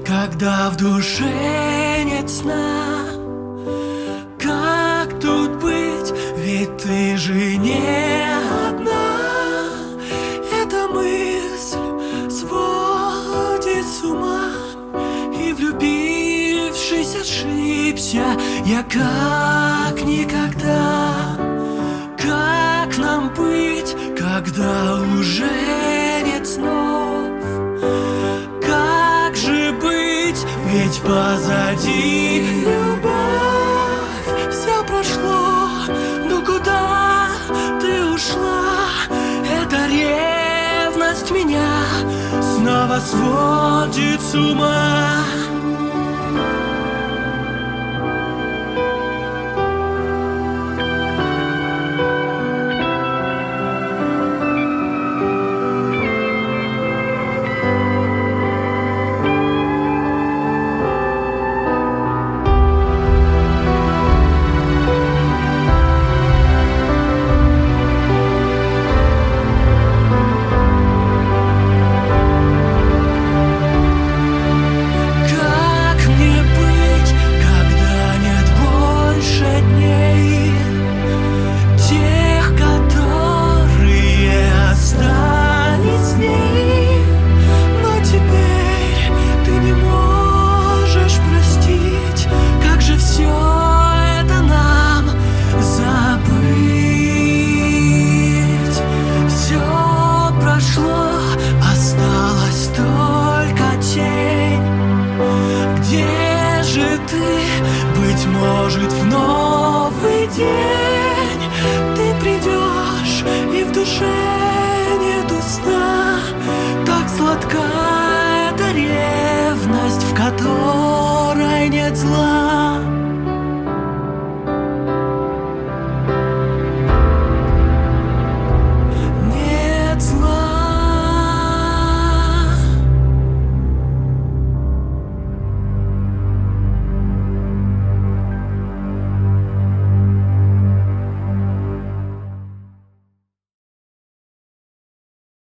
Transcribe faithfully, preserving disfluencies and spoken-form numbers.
когда в душе нет сна. Как тут быть, ведь ты же не одна. Эта мысль сводит с ума, и влюбившись ошибся я как никогда. Как нам быть, когда уже нет снов? Как же быть, ведь позади любовь. Все прошло, но куда ты ушла? Эта ревность меня снова сводит с ума. Быть может, в новый день ты придешь, и в душе нету сна. Так сладка